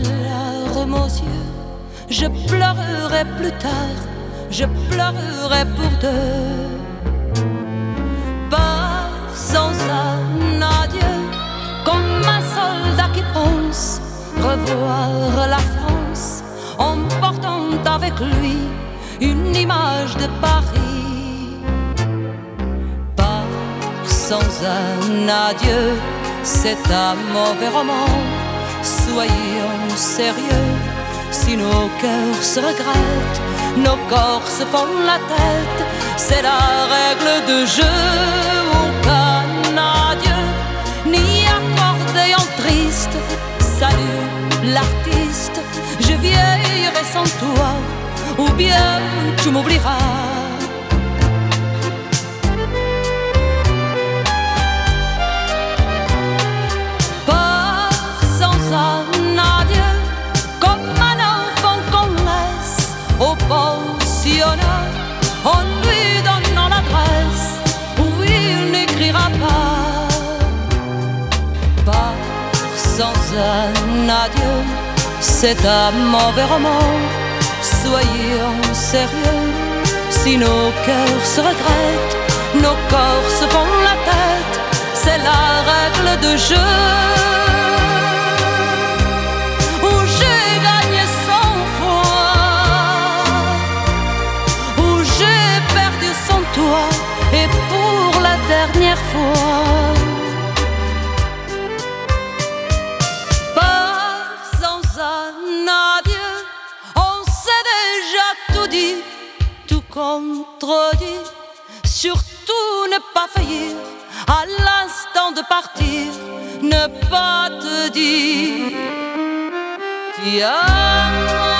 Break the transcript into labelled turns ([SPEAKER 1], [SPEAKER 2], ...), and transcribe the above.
[SPEAKER 1] mes larmes aux yeux, je pleurerai plus tard, je pleurerai pour deux. Pas sans un adieu, comme un soldat qui pense revoir la France, en portant avec lui une image de Paris. Pas sans un adieu, c'est un mauvais roman. Soyons sérieux, si nos cœurs se regrettent, nos corps se font la tête, c'est la règle de jeu. Aucun adieu, ni accordéon triste. Salut l'artiste, je vieillirai sans toi, ou bien tu m'oublieras. Pas sans un adieu, comme un enfant qu'on laisse au pensionnat, en lui donnant l'adresse où il n'écrira pas. Pas sans un adieu, c'est un mauvais roman. Soyons sérieux, si nos cœurs se regrettent, nos corps se font la tête, c'est la règle de jeu. Où j'ai gagné 100 fois, où j'ai perdu sans toi, et pour la dernière fois. Tout contredit, surtout ne pas faillir à l'instant de partir, ne pas te dire ti amo.